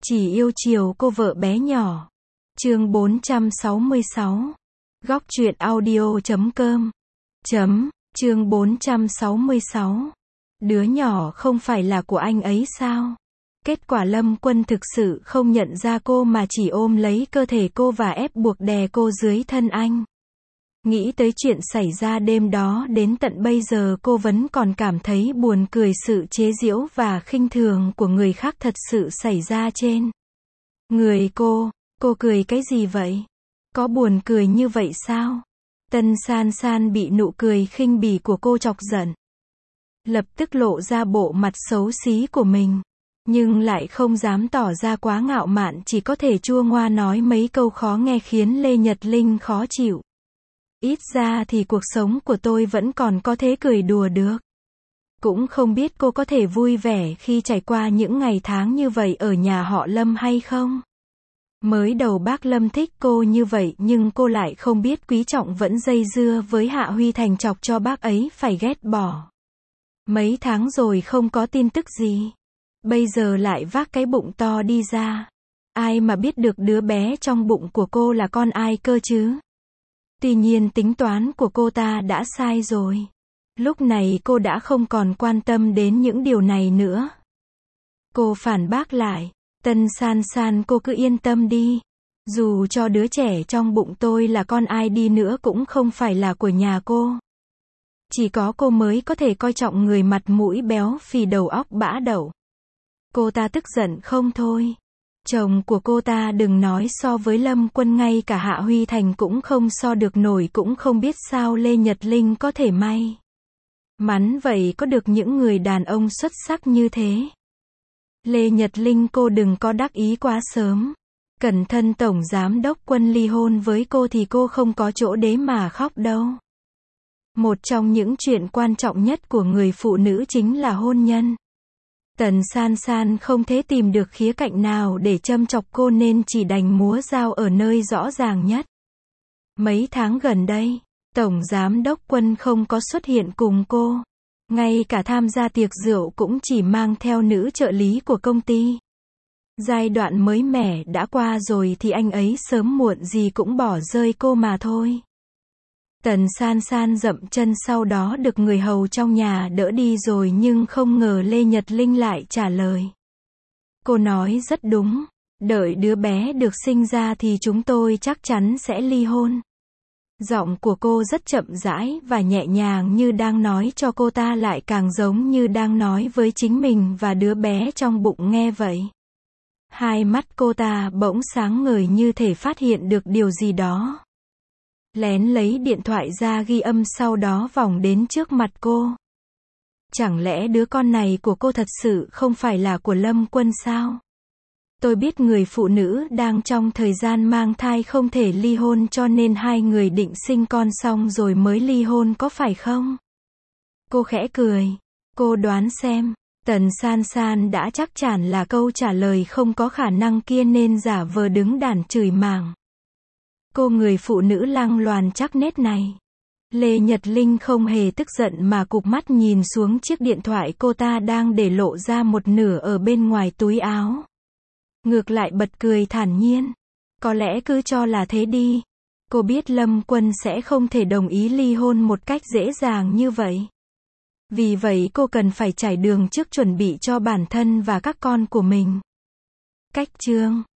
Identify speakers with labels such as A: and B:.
A: Chỉ yêu chiều cô vợ bé nhỏ. Chương 466. Góc truyện audio.com. Chương 466. Đứa nhỏ không phải là của anh ấy sao? Kết quả Lâm Quân thực sự không nhận ra cô mà chỉ ôm lấy cơ thể cô và ép buộc đè cô dưới thân anh. Nghĩ tới chuyện xảy ra đêm đó đến tận bây giờ cô vẫn còn cảm thấy buồn cười sự chế giễu và khinh thường của người khác thật sự xảy ra trên người cô cười cái gì vậy? Có buồn cười như vậy sao? Tân San San bị nụ cười khinh bỉ của cô chọc giận. Lập tức lộ ra bộ mặt xấu xí của mình. Nhưng lại không dám tỏ ra quá ngạo mạn, chỉ có thể chua ngoa nói mấy câu khó nghe khiến Lê Nhật Linh khó chịu. Ít ra thì cuộc sống của tôi vẫn còn có thể cười đùa được. Cũng không biết cô có thể vui vẻ khi trải qua những ngày tháng như vậy ở nhà họ Lâm hay không? Mới đầu bác Lâm thích cô như vậy nhưng cô lại không biết quý trọng, vẫn dây dưa với Hạ Huy Thành chọc cho bác ấy phải ghét bỏ. Mấy tháng rồi không có tin tức gì. Bây giờ lại vác cái bụng to đi ra. Ai mà biết được đứa bé trong bụng của cô là con ai cơ chứ? Tuy nhiên tính toán của cô ta đã sai rồi. Lúc này cô đã không còn quan tâm đến những điều này nữa. Cô phản bác lại. Tân San San, cô cứ yên tâm đi. Dù cho đứa trẻ trong bụng tôi là con ai đi nữa cũng không phải là của nhà cô. Chỉ có cô mới có thể coi trọng người mặt mũi béo phì đầu óc bã đậu. Cô ta tức giận không thôi. Chồng của cô ta đừng nói so với Lâm Quân, ngay cả Hạ Huy Thành cũng không so được nổi, cũng không biết sao Lê Nhật Linh có thể may mắn vậy có được những người đàn ông xuất sắc như thế. Lê Nhật Linh, cô đừng có đắc ý quá sớm. Cẩn thận Tổng Giám đốc Quân ly hôn với cô thì cô không có chỗ để mà khóc đâu. Một trong những chuyện quan trọng nhất của người phụ nữ chính là hôn nhân. Tần San San không thể tìm được khía cạnh nào để châm chọc cô nên chỉ đành múa dao ở nơi rõ ràng nhất. Mấy tháng gần đây, Tổng Giám đốc Quân không có xuất hiện cùng cô. Ngay cả tham gia tiệc rượu cũng chỉ mang theo nữ trợ lý của công ty. Giai đoạn mới mẻ đã qua rồi thì anh ấy sớm muộn gì cũng bỏ rơi cô mà thôi. Tần San San dậm chân sau đó được người hầu trong nhà đỡ đi rồi, nhưng không ngờ Lê Nhật Linh lại trả lời. Cô nói rất đúng, đợi đứa bé được sinh ra thì chúng tôi chắc chắn sẽ ly hôn. Giọng của cô rất chậm rãi và nhẹ nhàng, như đang nói cho cô ta lại càng giống như đang nói với chính mình và đứa bé trong bụng nghe vậy. Hai mắt cô ta bỗng sáng ngời như thể phát hiện được điều gì đó. Lén lấy điện thoại ra ghi âm, sau đó vòng đến trước mặt cô. Chẳng lẽ đứa con này của cô thật sự không phải là của Lâm Quân sao? Tôi biết người phụ nữ đang trong thời gian mang thai không thể ly hôn, cho nên hai người định sinh con xong rồi mới ly hôn có phải không? Cô khẽ cười. Cô đoán xem. Tần San San đã chắc chắn là câu trả lời không có khả năng kia nên giả vờ đứng đàn chửi mảng. Cô người phụ nữ lăng loàn chắc nết này. Lê Nhật Linh không hề tức giận mà cụp mắt nhìn xuống chiếc điện thoại cô ta đang để lộ ra một nửa ở bên ngoài túi áo. Ngược lại bật cười thản nhiên. Có lẽ cứ cho là thế đi. Cô biết Lâm Quân sẽ không thể đồng ý ly hôn một cách dễ dàng như vậy. Vì vậy cô cần phải trải đường trước, chuẩn bị cho bản thân và các con của mình. Cách chương